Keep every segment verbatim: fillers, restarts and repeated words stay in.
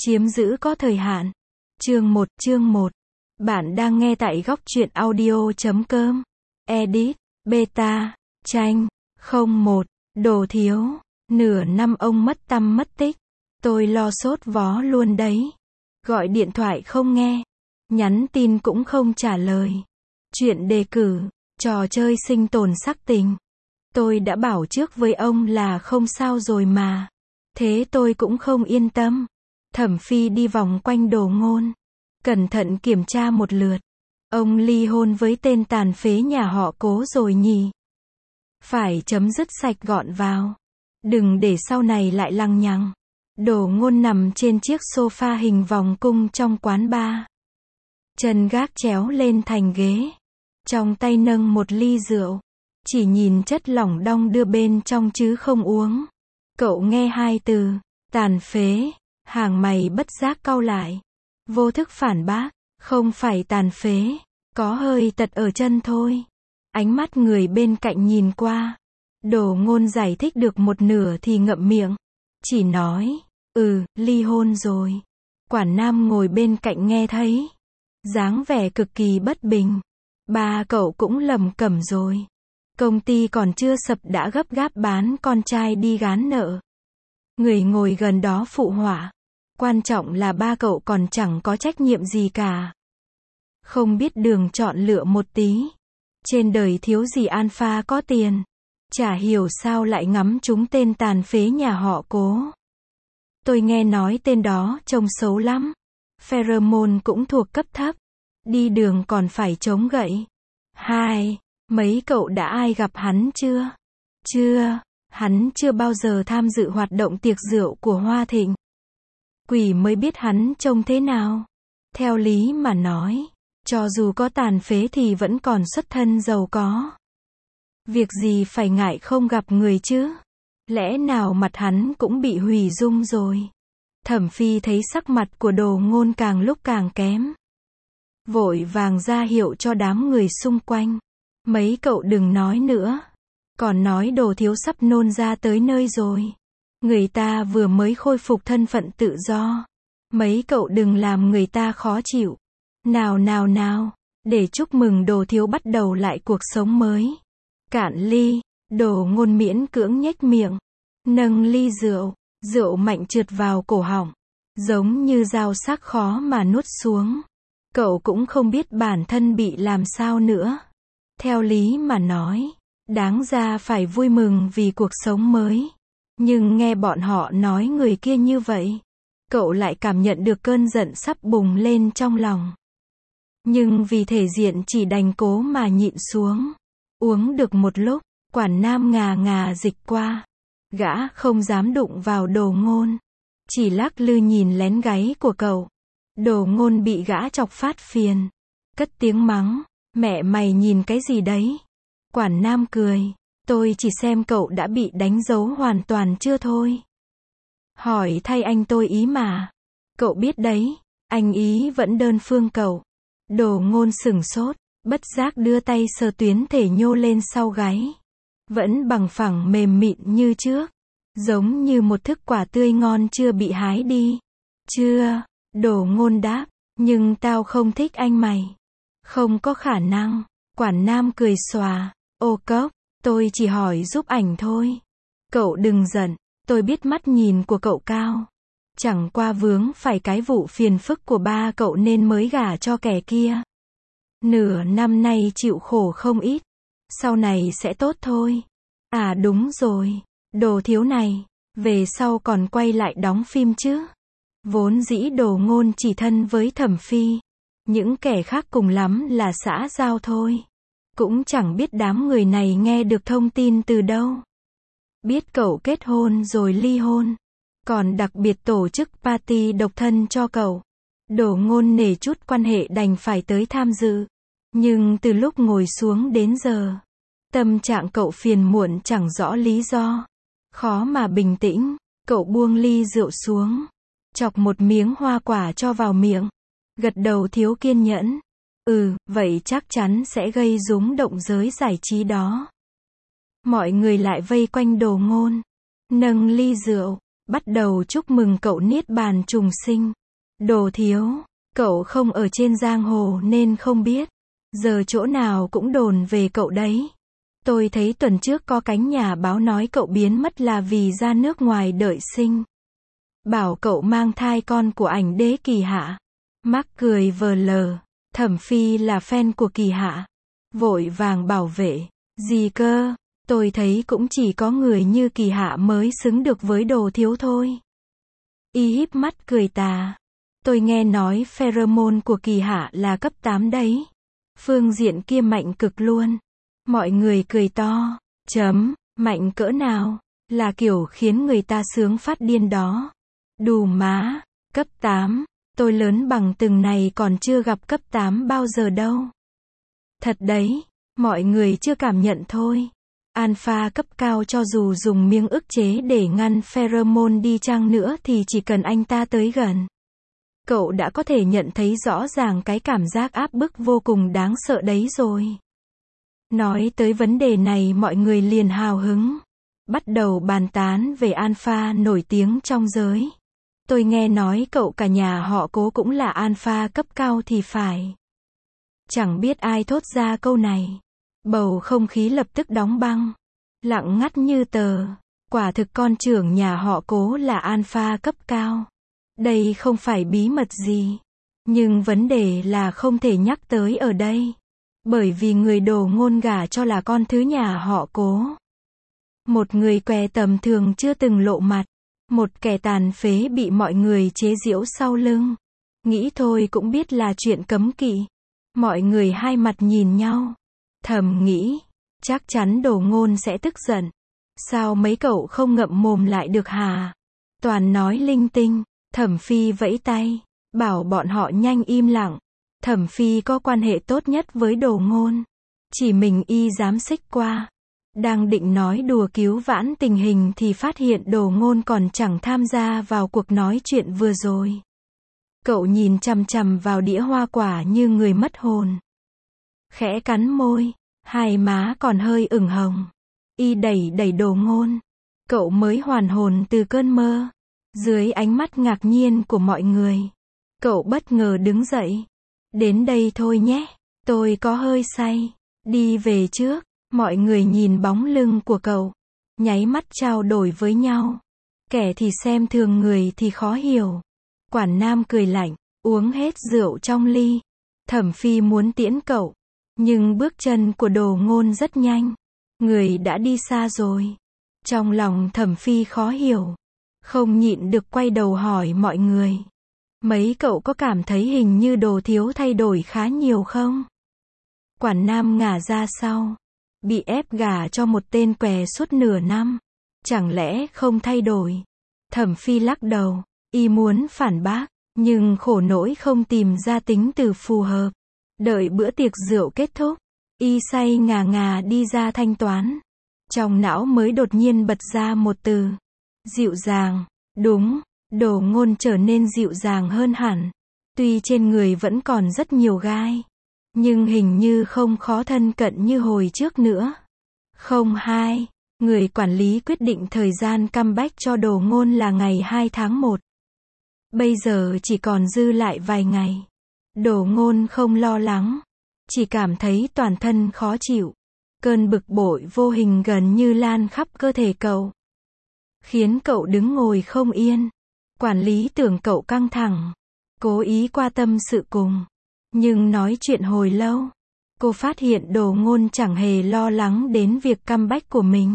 Chiếm giữ có thời hạn. Chương một, chương một. Bạn đang nghe tại góc truyện audio chấm com. Edit, beta, tranh, không một, Đồ Thiếu. Nửa năm ông mất tăm mất tích. Tôi lo sốt vó luôn đấy. Gọi điện thoại không nghe. Nhắn tin cũng không trả lời. Chuyện đề cử, trò chơi sinh tồn sắc tình. Tôi đã bảo trước với ông là không sao rồi mà. Thế tôi cũng không yên tâm. Thẩm Phi đi vòng quanh Đồ Ngôn. Cẩn thận kiểm tra một lượt. Ông ly hôn với tên tàn phế nhà họ Cố rồi nhỉ? Phải chấm dứt sạch gọn vào. Đừng để sau này lại lằng nhằng. Đồ Ngôn nằm trên chiếc sofa hình vòng cung trong quán bar. Chân gác chéo lên thành ghế. Trong tay nâng một ly rượu. Chỉ nhìn chất lỏng đong đưa bên trong chứ không uống. Cậu nghe hai từ, tàn phế, hàng mày bất giác cau lại. Vô thức phản bác, không phải tàn phế, có hơi tật ở chân thôi. Ánh mắt người bên cạnh nhìn qua. Đồ Ngôn giải thích được một nửa thì ngậm miệng. Chỉ nói, ừ, ly hôn rồi. Quản nam ngồi bên cạnh nghe thấy. Dáng vẻ cực kỳ bất bình. Ba cậu cũng lầm cẩm rồi. Công ty còn chưa sập đã gấp gáp bán con trai đi gán nợ. Người ngồi gần đó phụ họa. Quan trọng là ba cậu còn chẳng có trách nhiệm gì cả. Không biết đường chọn lựa một tí. Trên đời thiếu gì alpha có tiền. Chả hiểu sao lại ngắm trúng tên tàn phế nhà họ Cố. Tôi nghe nói tên đó trông xấu lắm. Pheromone cũng thuộc cấp thấp. Đi đường còn phải chống gậy. Hai, mấy cậu đã ai gặp hắn chưa? Chưa, hắn chưa bao giờ tham dự hoạt động tiệc rượu của Hoa Thịnh. Quỷ mới biết hắn trông thế nào. Theo lý mà nói, cho dù có tàn phế thì vẫn còn xuất thân giàu có. Việc gì phải ngại không gặp người chứ? Lẽ nào mặt hắn cũng bị hủy dung rồi? Thẩm Phi thấy sắc mặt của Đồ Ngôn càng lúc càng kém. Vội vàng ra hiệu cho đám người xung quanh. Mấy cậu đừng nói nữa. Còn nói Đồ Thiếu sắp nôn ra tới nơi rồi. Người ta vừa mới khôi phục thân phận tự do. Mấy cậu đừng làm người ta khó chịu. Nào nào nào, để chúc mừng Đồ Thiếu bắt đầu lại cuộc sống mới. Cạn ly, Đồ Ngôn miễn cưỡng nhếch miệng. Nâng ly rượu, rượu mạnh trượt vào cổ họng. Giống như dao sắc khó mà nuốt xuống. Cậu cũng không biết bản thân bị làm sao nữa. Theo lý mà nói, đáng ra phải vui mừng vì cuộc sống mới. Nhưng nghe bọn họ nói người kia như vậy, cậu lại cảm nhận được cơn giận sắp bùng lên trong lòng. Nhưng vì thể diện chỉ đành cố mà nhịn xuống. Uống được một lúc, quản nam ngà ngà dịch qua. Gã không dám đụng vào Đồ Ngôn. Chỉ lắc lư nhìn lén gáy của cậu. Đồ Ngôn bị gã chọc phát phiền. Cất tiếng mắng, mẹ mày nhìn cái gì đấy? Quản nam cười, tôi chỉ xem cậu đã bị đánh dấu hoàn toàn chưa thôi. Hỏi thay anh tôi ý mà. Cậu biết đấy, anh ý vẫn đơn phương cậu. Đồ Ngôn sửng sốt, bất giác đưa tay sờ tuyến thể nhô lên sau gáy. Vẫn bằng phẳng mềm mịn như trước. Giống như một thức quả tươi ngon chưa bị hái đi. Chưa, Đồ Ngôn đáp, nhưng tao không thích anh mày. Không có khả năng. Quản nam cười xòa, ô cốc, tôi chỉ hỏi giúp ảnh thôi. Cậu đừng giận, tôi biết mắt nhìn của cậu cao. Chẳng qua vướng phải cái vụ phiền phức của ba cậu nên mới gả cho kẻ kia. Nửa năm nay chịu khổ không ít. Sau này sẽ tốt thôi. À đúng rồi, Đồ Thiếu này, về sau còn quay lại đóng phim chứ? Vốn dĩ Đồ Ngôn chỉ thân với Thẩm Phi. Những kẻ khác cùng lắm là xã giao thôi. Cũng chẳng biết đám người này nghe được thông tin từ đâu. Biết cậu kết hôn rồi ly hôn. Còn đặc biệt tổ chức party độc thân cho cậu. Đồ Ngôn nể chút quan hệ đành phải tới tham dự. Nhưng từ lúc ngồi xuống đến giờ, tâm trạng cậu phiền muộn chẳng rõ lý do. Khó mà bình tĩnh, cậu buông ly rượu xuống. Chọc một miếng hoa quả cho vào miệng. Gật đầu thiếu kiên nhẫn. Ừ, vậy chắc chắn sẽ gây rúng động giới giải trí đó. Mọi người lại vây quanh Đồ Ngôn. Nâng ly rượu, Bắt đầu chúc mừng cậu niết bàn trùng sinh. Đồ thiếu, cậu không ở trên giang hồ nên không biết. Giờ chỗ nào cũng đồn về cậu đấy. Tôi thấy tuần trước có cánh nhà báo nói cậu biến mất là vì ra nước ngoài đợi sinh. Bảo cậu mang thai con của ảnh đế Kỳ Hạ. Mắc cười vờ lờ. Thẩm Phi là fan của Kỳ Hạ. Vội vàng bảo vệ. Gì cơ? Tôi thấy cũng chỉ có người như Kỳ Hạ mới xứng được với đồ thiếu thôi. Y híp mắt cười tà. Tôi nghe nói pheromone của Kỳ Hạ là cấp tám đấy. Phương diện kia mạnh cực luôn. Mọi người cười to. Chấm, mạnh cỡ nào? Là kiểu khiến người ta sướng phát điên đó. Đù má, cấp tám. Tôi lớn bằng từng này còn chưa gặp cấp tám bao giờ đâu. Thật đấy, mọi người chưa cảm nhận thôi. Alpha cấp cao cho dù dùng miếng ức chế để ngăn pheromone đi chăng nữa thì chỉ cần anh ta tới gần. Cậu đã có thể nhận thấy rõ ràng cái cảm giác áp bức vô cùng đáng sợ đấy rồi. Nói tới vấn đề này mọi người liền hào hứng. Bắt đầu bàn tán về alpha nổi tiếng trong giới. Tôi nghe nói cậu cả nhà họ Cố cũng là alpha cấp cao thì phải. Chẳng biết ai thốt ra câu này. Bầu không khí lập tức đóng băng. Lặng ngắt như tờ. Quả thực con trưởng nhà họ Cố là alpha cấp cao. Đây không phải bí mật gì. Nhưng vấn đề là không thể nhắc tới ở đây. Bởi vì người đồ ngôn gả cho là con thứ nhà họ Cố. Một người què tầm thường chưa từng lộ mặt. Một kẻ tàn phế bị mọi người chế giễu sau lưng. Nghĩ thôi cũng biết là chuyện cấm kỵ. Mọi người hai mặt nhìn nhau. Thầm nghĩ, chắc chắn đồ ngôn sẽ tức giận. Sao mấy cậu không ngậm mồm lại được hả? Toàn nói linh tinh. Thẩm Phi vẫy tay, bảo bọn họ nhanh im lặng. Thẩm Phi có quan hệ tốt nhất với đồ ngôn. Chỉ mình y dám xích qua. Đang định nói đùa cứu vãn tình hình thì phát hiện đồ ngôn còn chẳng tham gia vào cuộc nói chuyện vừa rồi. Cậu nhìn chằm chằm vào đĩa hoa quả như người mất hồn. Khẽ cắn môi, hai má còn hơi ửng hồng. Y đẩy đẩy đồ ngôn. Cậu mới hoàn hồn từ cơn mơ. Dưới ánh mắt ngạc nhiên của mọi người, cậu bất ngờ đứng dậy. Đến đây thôi nhé, tôi có hơi say. Đi về trước. Mọi người nhìn bóng lưng của cậu, nháy mắt trao đổi với nhau. Kẻ thì xem thường người thì khó hiểu. Quản nam cười lạnh, uống hết rượu trong ly. Thẩm Phi muốn tiễn cậu, nhưng bước chân của đồ ngôn rất nhanh. Người đã đi xa rồi. Trong lòng Thẩm Phi khó hiểu. Không nhịn được quay đầu hỏi mọi người. Mấy cậu có cảm thấy hình như đồ thiếu thay đổi khá nhiều không? Quản nam ngả ra sau. Bị ép gả cho một tên què suốt nửa năm. Chẳng lẽ không thay đổi? Thẩm Phi lắc đầu. Y muốn phản bác. Nhưng khổ nỗi không tìm ra tính từ phù hợp. Đợi bữa tiệc rượu kết thúc. Y say ngà ngà đi ra thanh toán. Trong não mới đột nhiên bật ra một từ. Dịu dàng. Đúng, đồ ngôn trở nên dịu dàng hơn hẳn. Tuy trên người vẫn còn rất nhiều gai. Nhưng hình như không khó thân cận như hồi trước nữa. Không hai. Người quản lý quyết định thời gian comeback cho đồ ngôn là ngày hai tháng một. Bây giờ chỉ còn dư lại vài ngày. Đồ ngôn không lo lắng. Chỉ cảm thấy toàn thân khó chịu. Cơn bực bội vô hình gần như lan khắp cơ thể cậu. Khiến cậu đứng ngồi không yên. Quản lý tưởng cậu căng thẳng. Cố ý qua tâm sự cùng. Nhưng nói chuyện hồi lâu. Cô phát hiện đồ ngôn chẳng hề lo lắng đến việc comeback của mình.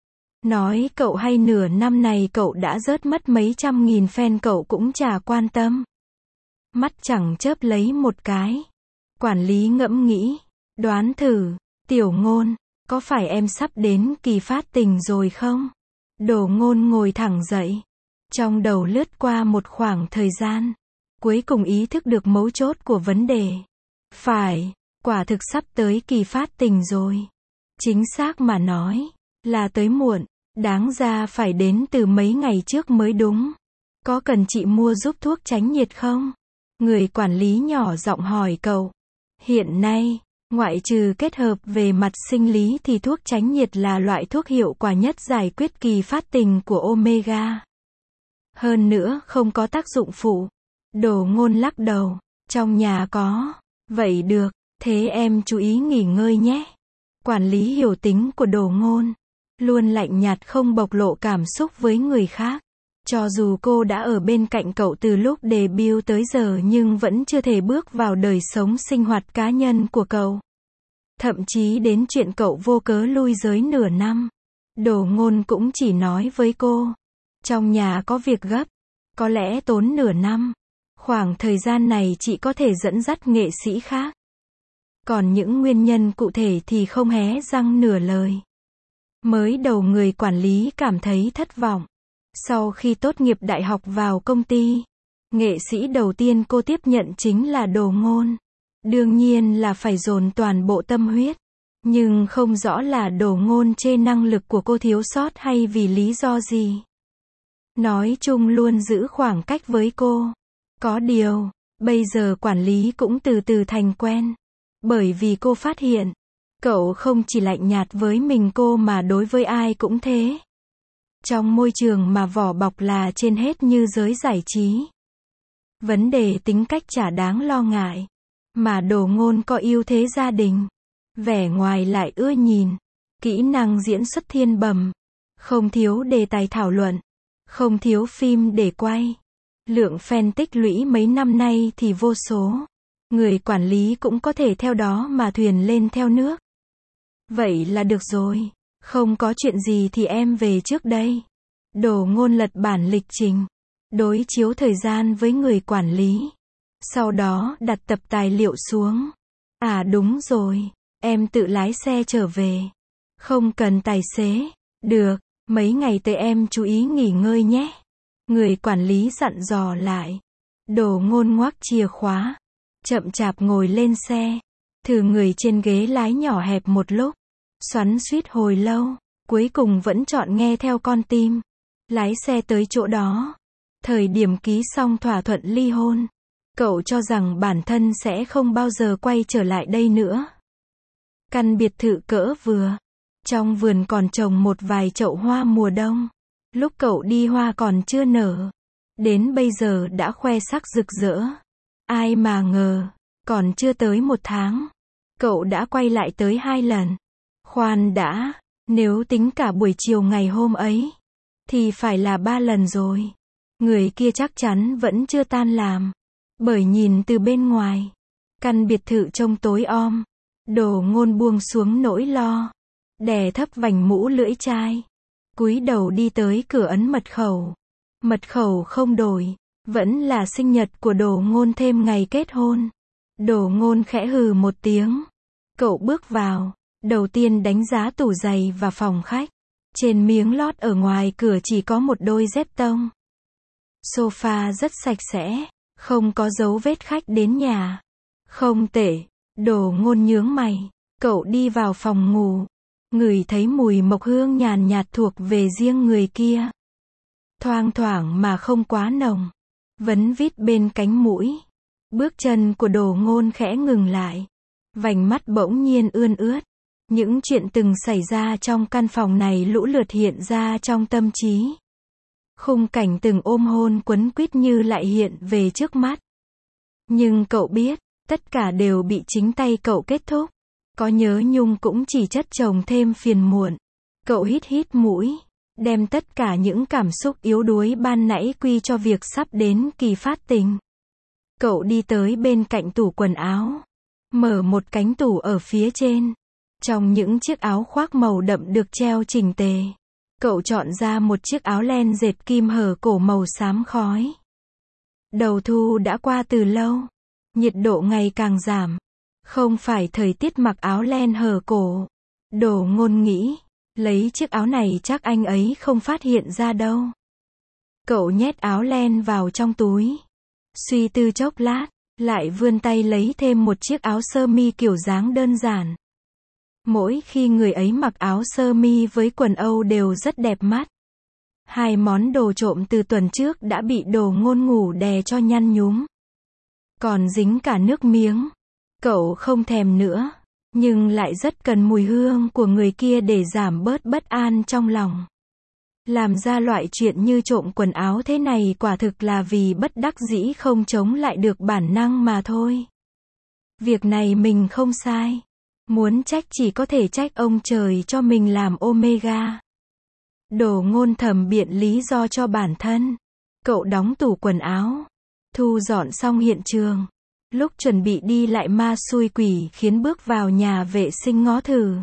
Nói cậu hay nửa năm này cậu đã rớt mất mấy trăm nghìn fan cậu cũng chả quan tâm. Mắt chẳng chớp lấy một cái. Quản lý ngẫm nghĩ. Đoán thử, tiểu ngôn, có phải em sắp đến kỳ phát tình rồi không? Đồ ngôn ngồi thẳng dậy. Trong đầu lướt qua một khoảng thời gian. Cuối cùng ý thức được mấu chốt của vấn đề. Phải, quả thực sắp tới kỳ phát tình rồi. Chính xác mà nói, là tới muộn. Đáng ra phải đến từ mấy ngày trước mới đúng. Có cần chị mua giúp thuốc tránh nhiệt không? Người quản lý nhỏ giọng hỏi cậu. Hiện nay, ngoại trừ kết hợp về mặt sinh lý thì thuốc tránh nhiệt là loại thuốc hiệu quả nhất giải quyết kỳ phát tình của Omega. Hơn nữa không có tác dụng phụ. Đồ Ngôn lắc đầu. Trong nhà có. Vậy được, thế em chú ý nghỉ ngơi nhé. Quản lý hiểu tính của Đồ Ngôn. Luôn lạnh nhạt không bộc lộ cảm xúc với người khác. Cho dù cô đã ở bên cạnh cậu từ lúc debut tới giờ nhưng vẫn chưa thể bước vào đời sống sinh hoạt cá nhân của cậu. Thậm chí đến chuyện cậu vô cớ lui giới nửa năm. Đồ Ngôn cũng chỉ nói với cô. Trong nhà có việc gấp. Có lẽ tốn nửa năm. Khoảng thời gian này chị có thể dẫn dắt nghệ sĩ khác. Còn những nguyên nhân cụ thể thì không hé răng nửa lời. Mới đầu người quản lý cảm thấy thất vọng. Sau khi tốt nghiệp đại học vào công ty, nghệ sĩ đầu tiên cô tiếp nhận chính là Đồ Ngôn. Đương nhiên là phải dồn toàn bộ tâm huyết. Nhưng không rõ là Đồ Ngôn chê năng lực của cô thiếu sót hay vì lý do gì. Nói chung luôn giữ khoảng cách với cô. Có điều, bây giờ quản lý cũng từ từ thành quen. Bởi vì cô phát hiện, cậu không chỉ lạnh nhạt với mình cô mà đối với ai cũng thế. Trong môi trường mà vỏ bọc là trên hết như giới giải trí. Vấn đề tính cách chả đáng lo ngại. Mà Đồ Ngôn có ưu thế gia đình. Vẻ ngoài lại ưa nhìn. Kỹ năng diễn xuất thiên bẩm. Không thiếu đề tài thảo luận. Không thiếu phim để quay. Lượng fan tích lũy mấy năm nay thì vô số. Người quản lý cũng có thể theo đó mà thuyền lên theo nước. Vậy là được rồi. Không có chuyện gì thì em về trước đây. Đồ Ngôn lật bản lịch trình. Đối chiếu thời gian với người quản lý. Sau đó đặt tập tài liệu xuống. À đúng rồi. Em tự lái xe trở về. Không cần tài xế. Được. Mấy ngày tới em chú ý nghỉ ngơi nhé. Người quản lý dặn dò lại. Đồ Ngôn ngoắc chìa khóa. Chậm chạp ngồi lên xe. Thử người trên ghế lái nhỏ hẹp một lúc. Xoắn xuýt hồi lâu. Cuối cùng vẫn chọn nghe theo con tim. Lái xe tới chỗ đó. Thời điểm ký xong thỏa thuận ly hôn. Cậu cho rằng bản thân sẽ không bao giờ quay trở lại đây nữa. Căn biệt thự cỡ vừa. Trong vườn còn trồng một vài chậu hoa mùa đông. Lúc cậu đi hoa còn chưa nở. Đến bây giờ đã khoe sắc rực rỡ. Ai mà ngờ, còn chưa tới một tháng. Cậu đã quay lại tới hai lần. Khoan đã, nếu tính cả buổi chiều ngày hôm ấy, thì phải là ba lần rồi. Người kia chắc chắn vẫn chưa tan làm. Bởi nhìn từ bên ngoài, căn biệt thự trông tối om. Đồ Ngôn buông xuống nỗi lo. Đè thấp vành mũ lưỡi chai. Cúi đầu đi tới cửa ấn mật khẩu. Mật khẩu không đổi. Vẫn là sinh nhật của Đồ Ngôn thêm ngày kết hôn. Đồ Ngôn khẽ hừ một tiếng. Cậu bước vào. Đầu tiên đánh giá tủ giày và phòng khách. Trên miếng lót ở ngoài cửa chỉ có một đôi dép tông. Sofa rất sạch sẽ. Không có dấu vết khách đến nhà. Không tệ. Đồ Ngôn nhướng mày. Cậu đi vào phòng ngủ. Ngửi thấy mùi mộc hương nhàn nhạt thuộc về riêng người kia. Thoang thoảng mà không quá nồng. Vấn vít bên cánh mũi. Bước chân của Đồ Ngôn khẽ ngừng lại. Vành mắt bỗng nhiên ươn ướt. Những chuyện từng xảy ra trong căn phòng này lũ lượt hiện ra trong tâm trí. Khung cảnh từng ôm hôn quấn quýt như lại hiện về trước mắt. Nhưng cậu biết, tất cả đều bị chính tay cậu kết thúc. Có nhớ nhung cũng chỉ chất chồng thêm phiền muộn. Cậu hít hít mũi. Đem tất cả những cảm xúc yếu đuối ban nãy quy cho việc sắp đến kỳ phát tình. Cậu đi tới bên cạnh tủ quần áo. Mở một cánh tủ ở phía trên. Trong những chiếc áo khoác màu đậm được treo chỉnh tề. Cậu chọn ra một chiếc áo len dệt kim hở cổ màu xám khói. Đầu thu đã qua từ lâu. Nhiệt độ ngày càng giảm. Không phải thời tiết mặc áo len hở cổ. Đồ Ngôn nghĩ. Lấy chiếc áo này chắc anh ấy không phát hiện ra đâu. Cậu nhét áo len vào trong túi. Suy tư chốc lát. Lại vươn tay lấy thêm một chiếc áo sơ mi kiểu dáng đơn giản. Mỗi khi người ấy mặc áo sơ mi với quần âu đều rất đẹp mắt. Hai món đồ trộm từ tuần trước đã bị Đồ Ngôn ngủ đè cho nhăn nhúm. Còn dính cả nước miếng. Cậu không thèm nữa. Nhưng lại rất cần mùi hương của người kia để giảm bớt bất an trong lòng. Làm ra loại chuyện như trộm quần áo thế này quả thực là vì bất đắc dĩ không chống lại được bản năng mà thôi. Việc này mình không sai. Muốn trách chỉ có thể trách ông trời cho mình làm Omega. Đồ Ngôn thầm biện lý do cho bản thân. Cậu đóng tủ quần áo, thu dọn xong hiện trường. Lúc chuẩn bị đi lại ma xui quỷ khiến bước vào nhà vệ sinh ngó thử.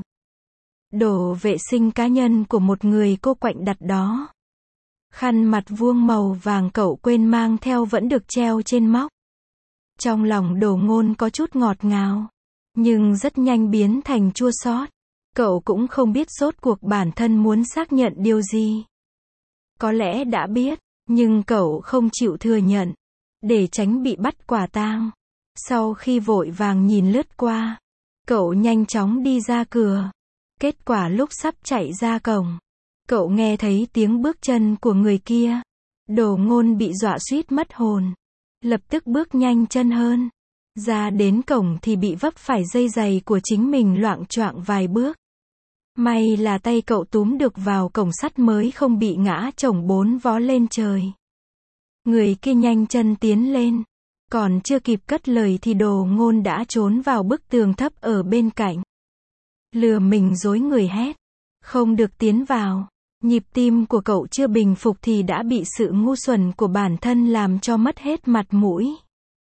Đồ vệ sinh cá nhân của một người cô quạnh đặt đó. Khăn mặt vuông màu vàng cậu quên mang theo vẫn được treo trên móc. Trong lòng Đồ Ngôn có chút ngọt ngào, nhưng rất nhanh biến thành chua xót. Cậu cũng không biết rốt cuộc bản thân muốn xác nhận điều gì. Có lẽ đã biết, nhưng cậu không chịu thừa nhận, để tránh bị bắt quả tang. Sau khi vội vàng nhìn lướt qua, cậu nhanh chóng đi ra cửa. Kết quả lúc sắp chạy ra cổng, cậu nghe thấy tiếng bước chân của người kia. Đồ Ngôn bị dọa suýt mất hồn, lập tức bước nhanh chân hơn. Ra đến cổng thì bị vấp phải dây giày của chính mình loạng choạng vài bước. May là tay cậu túm được vào cổng sắt mới không bị ngã chồng bốn vó lên trời. Người kia nhanh chân tiến lên, còn chưa kịp cất lời thì Đồ Ngôn đã trốn vào bức tường thấp ở bên cạnh. Lừa mình dối người hét, không được tiến vào. Nhịp tim của cậu chưa bình phục thì đã bị sự ngu xuẩn của bản thân làm cho mất hết mặt mũi.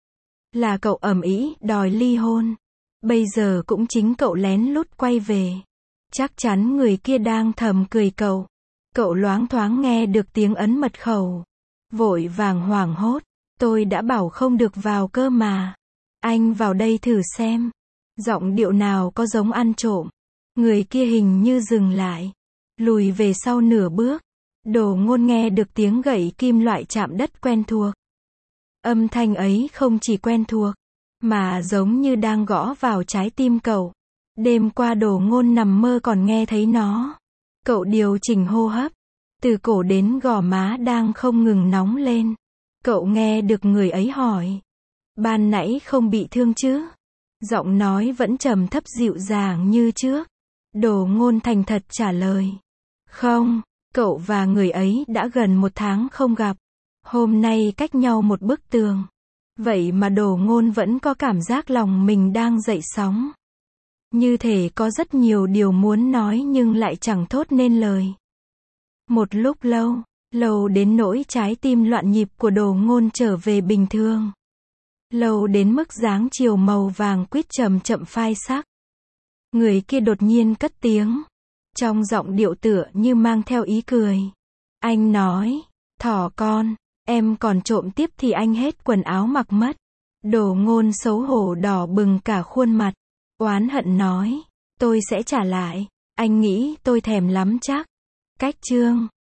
Là cậu ầm ĩ đòi ly hôn, bây giờ cũng chính cậu lén lút quay về. Chắc chắn người kia đang thầm cười cậu. Cậu loáng thoáng nghe được tiếng ấn mật khẩu, vội vàng hoảng hốt, tôi đã bảo không được vào cơ mà. Anh vào đây thử xem. Giọng điệu nào có giống ăn trộm. Người kia hình như dừng lại, lùi về sau nửa bước. Đồ Ngôn nghe được tiếng gậy kim loại chạm đất quen thuộc. Âm thanh ấy không chỉ quen thuộc, mà giống như đang gõ vào trái tim cậu. Đêm qua Đồ Ngôn nằm mơ còn nghe thấy nó. Cậu điều chỉnh hô hấp, từ cổ đến gò má đang không ngừng nóng lên. Cậu nghe được người ấy hỏi, ban nãy không bị thương chứ? Giọng nói vẫn trầm thấp dịu dàng như trước. Đồ Ngôn thành thật trả lời, không. Cậu và người ấy đã gần một tháng không gặp. Hôm nay cách nhau một bức tường. Vậy mà Đồ Ngôn vẫn có cảm giác lòng mình đang dậy sóng. Như thể có rất nhiều điều muốn nói nhưng lại chẳng thốt nên lời. Một lúc lâu, lâu đến nỗi trái tim loạn nhịp của Đồ Ngôn trở về bình thường. Lâu đến mức dáng chiều màu vàng quýt chậm chậm phai sắc. Người kia đột nhiên cất tiếng, trong giọng điệu tựa như mang theo ý cười. Anh nói, thỏ con, em còn trộm tiếp thì anh hết quần áo mặc mất. Đồ Ngôn xấu hổ đỏ bừng cả khuôn mặt, oán hận nói, tôi sẽ trả lại, anh nghĩ tôi thèm lắm chắc. Cách chương